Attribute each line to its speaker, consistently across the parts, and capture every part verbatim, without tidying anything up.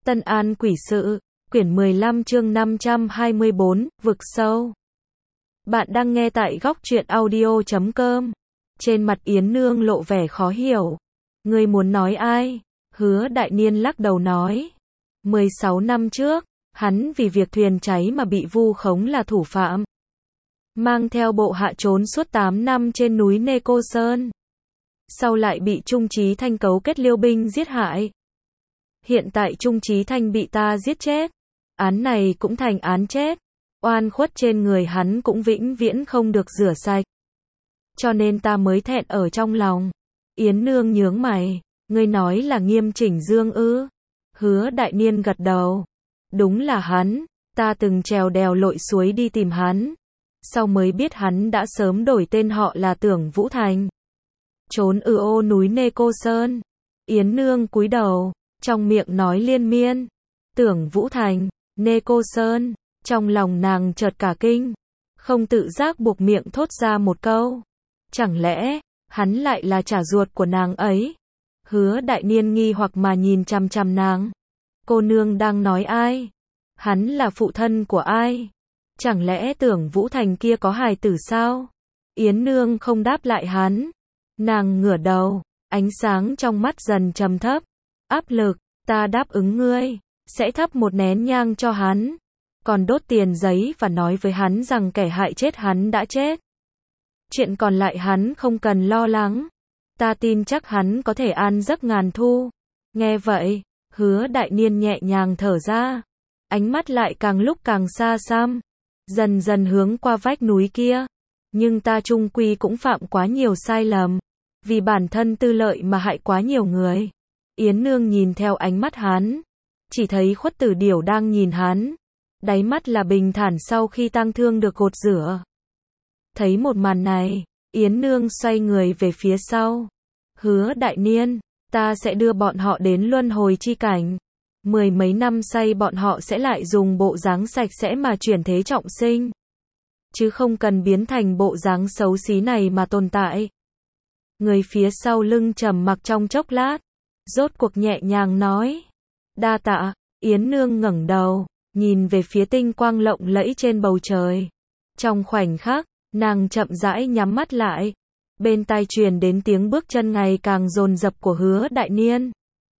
Speaker 1: Tân An Quỷ Sự, quyển mười lăm chương năm trăm hai mươi bốn, vực sâu. Bạn đang nghe tại góc truyện audio chấm com. Trên mặt Yến Nương lộ vẻ khó hiểu. Ngươi muốn nói ai? Hứa Đại Niên lắc đầu nói. mười sáu năm trước, hắn vì việc thuyền cháy mà bị vu khống là thủ phạm. Mang theo bộ hạ trốn suốt tám năm trên núi Nê Cô Sơn. Sau lại bị Trung Chí Thanh cấu kết liêu binh giết hại. Hiện tại Trung Chí Thanh bị ta giết chết. Án này cũng thành án chết. Oan khuất trên người hắn cũng vĩnh viễn không được rửa sạch. Cho nên ta mới thẹn ở trong lòng. Yến Nương nhướng mày. Ngươi nói là Nghiêm Chỉnh Dương ư? Hứa Đại Niên gật đầu. Đúng là hắn. Ta từng trèo đèo lội suối đi tìm hắn. Sau mới biết hắn đã sớm đổi tên họ là Tưởng Vũ Thành. Trốn ở ô núi Nê Cô Sơn. Yến Nương cúi đầu, trong miệng nói liên miên. Tưởng Vũ Thành, Nê Cô Sơn. Trong lòng nàng chợt cả kinh. Không tự giác buộc miệng thốt ra một câu. Chẳng lẽ, hắn lại là chả ruột của nàng ấy? Hứa Đại Niên nghi hoặc mà nhìn chằm chằm nàng. Cô nương đang nói ai? Hắn là phụ thân của ai? Chẳng lẽ Tưởng Vũ Thành kia có hài tử sao? Yến Nương không đáp lại hắn. Nàng ngửa đầu, ánh sáng trong mắt dần trầm thấp. Áp lực, ta đáp ứng ngươi, sẽ thắp một nén nhang cho hắn. Còn đốt tiền giấy và nói với hắn rằng kẻ hại chết hắn đã chết. Chuyện còn lại hắn không cần lo lắng. Ta tin chắc hắn có thể an giấc ngàn thu. Nghe vậy, Hứa Đại Niên nhẹ nhàng thở ra. Ánh mắt lại càng lúc càng xa xăm. Dần dần hướng qua vách núi kia. Nhưng ta chung quy cũng phạm quá nhiều sai lầm. Vì bản thân tư lợi mà hại quá nhiều người. Yến Nương nhìn theo ánh mắt hắn. Chỉ thấy Khuất Tử Điểu đang nhìn hắn. Đáy mắt là bình thản sau khi tang thương được gột rửa. Thấy một màn này, Yến Nương xoay người về phía sau. Hứa Đại Niên, ta sẽ đưa bọn họ đến luân hồi chi cảnh. Mười mấy năm say bọn họ sẽ lại dùng bộ dáng sạch sẽ mà chuyển thế trọng sinh. Chứ không cần biến thành bộ dáng xấu xí này mà tồn tại. Người phía sau lưng trầm mặc trong chốc lát. Rốt cuộc nhẹ nhàng nói. Đa tạ. Yến Nương ngẩng đầu, nhìn về phía tinh quang lộng lẫy trên bầu trời. Trong khoảnh khắc, nàng chậm rãi nhắm mắt lại. Bên tai truyền đến tiếng bước chân ngày càng dồn dập của Hứa Đại Niên.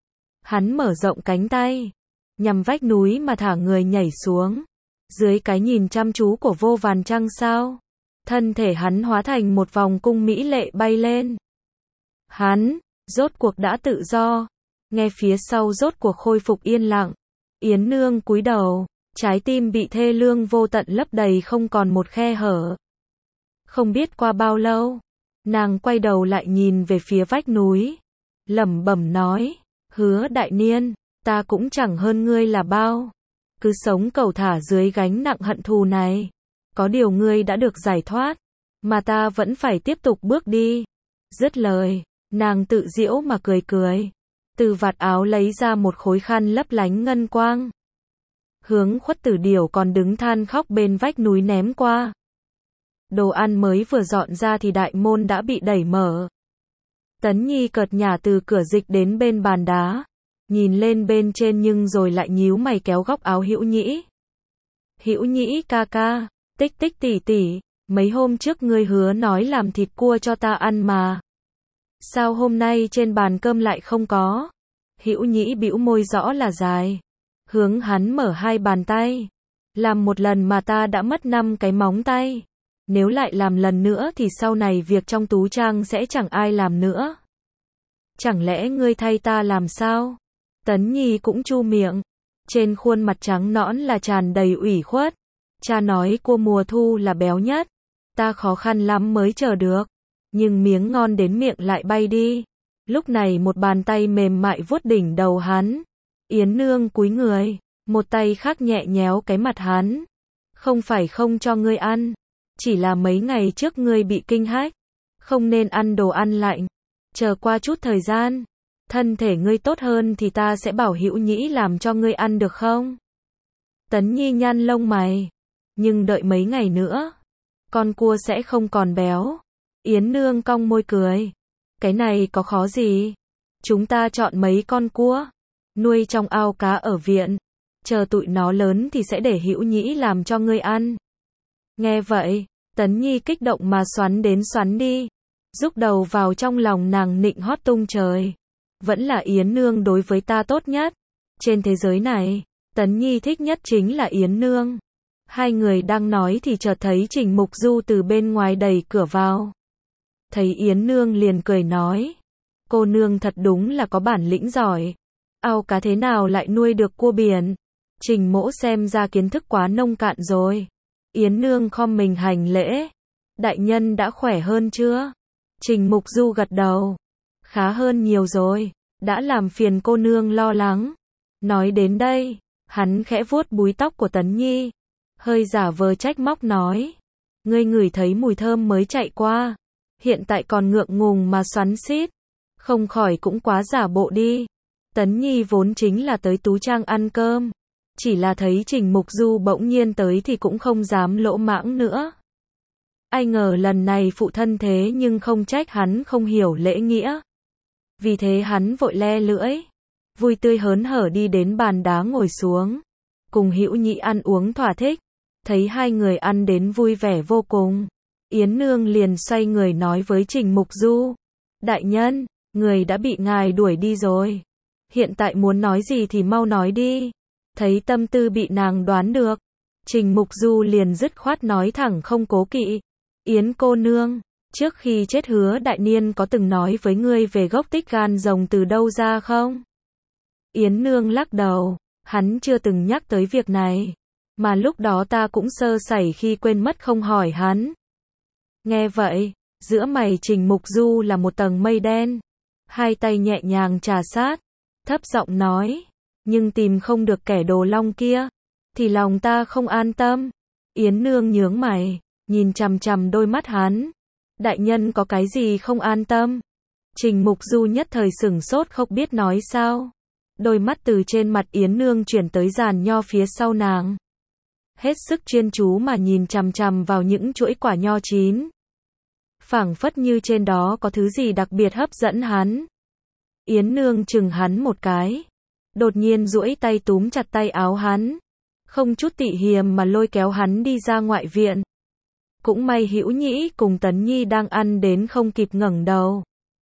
Speaker 1: Hắn mở rộng cánh tay, nhằm vách núi mà thả người nhảy xuống. Dưới cái nhìn chăm chú của vô vàn trăng sao, thân thể hắn hóa thành một vòng cung mỹ lệ bay lên. Hắn, rốt cuộc đã tự do. Nghe phía sau rốt cuộc khôi phục yên lặng. Yến Nương cúi đầu, trái tim bị thê lương vô tận lấp đầy không còn một khe hở. Không biết qua bao lâu, nàng quay đầu lại nhìn về phía vách núi. Lẩm bẩm nói, Hứa Đại Niên, ta cũng chẳng hơn ngươi là bao. Cứ sống cẩu thả dưới gánh nặng hận thù này. Có điều ngươi đã được giải thoát, mà ta vẫn phải tiếp tục bước đi. Dứt lời, nàng tự giễu mà cười cười. Từ vạt áo lấy ra một khối khăn lấp lánh ngân quang. Hướng Khuất Tử Điểu còn đứng than khóc bên vách núi ném qua. Đồ ăn mới vừa dọn ra thì đại môn đã bị đẩy mở. Tấn Nhi cợt nhả từ cửa dịch đến bên bàn đá. Nhìn lên bên trên nhưng rồi lại nhíu mày kéo góc áo Hữu Nhĩ. Hữu Nhĩ ca ca, Tích Tích tỷ tỷ, mấy hôm trước ngươi hứa nói làm thịt cua cho ta ăn mà. Sao hôm nay trên bàn cơm lại không có? Hữu Nhĩ bĩu môi rõ là dài. Hướng hắn mở hai bàn tay. Làm một lần mà ta đã mất năm cái móng tay. Nếu lại làm lần nữa thì sau này việc trong tú trang sẽ chẳng ai làm nữa. Chẳng lẽ ngươi thay ta làm sao? Tấn Nhi cũng chu miệng. Trên khuôn mặt trắng nõn là tràn đầy ủy khuất. Cha nói cua mùa thu là béo nhất. Ta khó khăn lắm mới chờ được. Nhưng miếng ngon đến miệng lại bay đi. Lúc này một bàn tay mềm mại vuốt đỉnh đầu hắn. Yến Nương cúi người. Một tay khác nhẹ nhéo cái mặt hắn. Không phải không cho ngươi ăn. Chỉ là mấy ngày trước ngươi bị kinh hách. Không nên ăn đồ ăn lạnh. Chờ qua chút thời gian. Thân thể ngươi tốt hơn thì ta sẽ bảo Hữu Nhĩ làm cho ngươi ăn được không? Tấn Nhi nhăn lông mày. Nhưng đợi mấy ngày nữa. Con cua sẽ không còn béo. Yến Nương cong môi cười. Cái này có khó gì? Chúng ta chọn mấy con cua. nuôi trong ao cá ở viện. Chờ tụi nó lớn thì sẽ để Hữu Nhĩ làm cho ngươi ăn. Nghe vậy, Tấn Nhi kích động mà xoắn đến xoắn đi. Rúc đầu vào trong lòng nàng nịnh hót tung trời. Vẫn là Yến Nương đối với ta tốt nhất. Trên thế giới này, Tấn Nhi thích nhất chính là Yến Nương. Hai người đang nói thì chợt thấy Trình Mục Du từ bên ngoài đẩy cửa vào. Thấy Yến Nương liền cười nói. Cô nương thật đúng là có bản lĩnh giỏi. Ao cá thế nào lại nuôi được cua biển? Trình Mỗ xem ra kiến thức quá nông cạn rồi. Yến Nương khom mình hành lễ. Đại nhân đã khỏe hơn chưa? Trình Mục Du gật đầu. Khá hơn nhiều rồi, đã làm phiền cô nương lo lắng. Nói đến đây, hắn khẽ vuốt búi tóc của Tấn Nhi. Hơi giả vờ trách móc nói. Ngươi ngửi thấy mùi thơm mới chạy qua. Hiện tại còn ngượng ngùng mà xoắn xít. Không khỏi cũng quá giả bộ đi. Tấn Nhi vốn chính là tới Tú Trang ăn cơm. Chỉ là thấy Trình Mục Du bỗng nhiên tới thì cũng không dám lỗ mãng nữa. Ai ngờ lần này phụ thân thế nhưng không trách hắn không hiểu lễ nghĩa. Vì thế hắn vội le lưỡi. Vui tươi hớn hở đi đến bàn đá ngồi xuống. Cùng Hữu Nhĩ ăn uống thỏa thích. Thấy hai người ăn đến vui vẻ vô cùng. Yến Nương liền xoay người nói với Trình Mục Du. Đại nhân, người đã bị ngài đuổi đi rồi. Hiện tại muốn nói gì thì mau nói đi. Thấy tâm tư bị nàng đoán được. Trình Mục Du liền dứt khoát nói thẳng không cố kỵ. Yến cô nương, trước khi chết Hứa đại niên có từng nói với ngươi về gốc tích gan rồng từ đâu ra không? Yến Nương lắc đầu, hắn chưa từng nhắc tới việc này. Mà lúc đó ta cũng sơ sẩy khi quên mất không hỏi hắn. Nghe vậy, giữa mày Trình Mục Du là một tầng mây đen. Hai tay nhẹ nhàng trà sát, thấp giọng nói. Nhưng tìm không được kẻ đồ long kia, thì lòng ta không an tâm. Yến Nương nhướng mày, nhìn chằm chằm đôi mắt hắn. Đại nhân có cái gì không an tâm? Trình Mục Du nhất thời sửng sốt không biết nói sao. Đôi mắt từ trên mặt Yến Nương chuyển tới giàn nho phía sau nàng. Hết sức chuyên chú mà nhìn chằm chằm vào những chuỗi quả nho chín. Phảng phất như trên đó có thứ gì đặc biệt hấp dẫn hắn. Yến Nương chừng hắn một cái. Đột nhiên duỗi tay túm chặt tay áo hắn. Không chút tị hiềm mà lôi kéo hắn đi ra ngoại viện. Cũng may Hữu Nhĩ cùng Tấn Nhi đang ăn đến không kịp ngẩng đầu.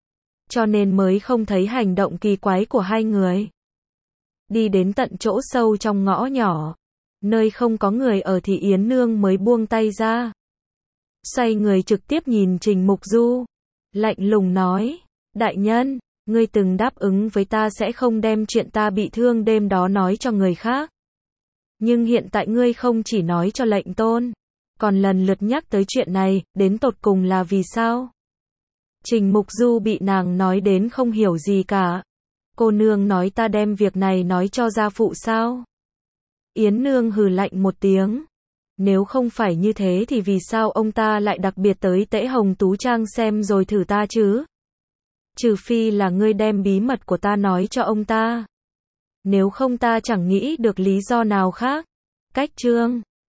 Speaker 1: Cho nên mới không thấy hành động kỳ quái của hai người. Đi đến tận chỗ sâu trong ngõ nhỏ. Nơi không có người ở thì Yến Nương mới buông tay ra. Xoay người trực tiếp nhìn Trình Mục Du. Lạnh lùng nói. Đại nhân, ngươi từng đáp ứng với ta sẽ không đem chuyện ta bị thương đêm đó nói cho người khác. Nhưng hiện tại ngươi không chỉ nói cho lệnh tôn, còn lần lượt nhắc tới chuyện này, đến tột cùng là vì sao? Trình Mục Du bị nàng nói đến không hiểu gì cả. Cô nương nói ta đem việc này nói cho gia phụ sao? Yến Nương hừ lạnh một tiếng. Nếu không phải như thế thì vì sao ông ta lại đặc biệt tới Tễ Hồng Tú Trang xem rồi thử ta chứ? Trừ phi là ngươi đem bí mật của ta nói cho ông ta. Nếu không ta chẳng nghĩ được lý do nào khác. Cách chương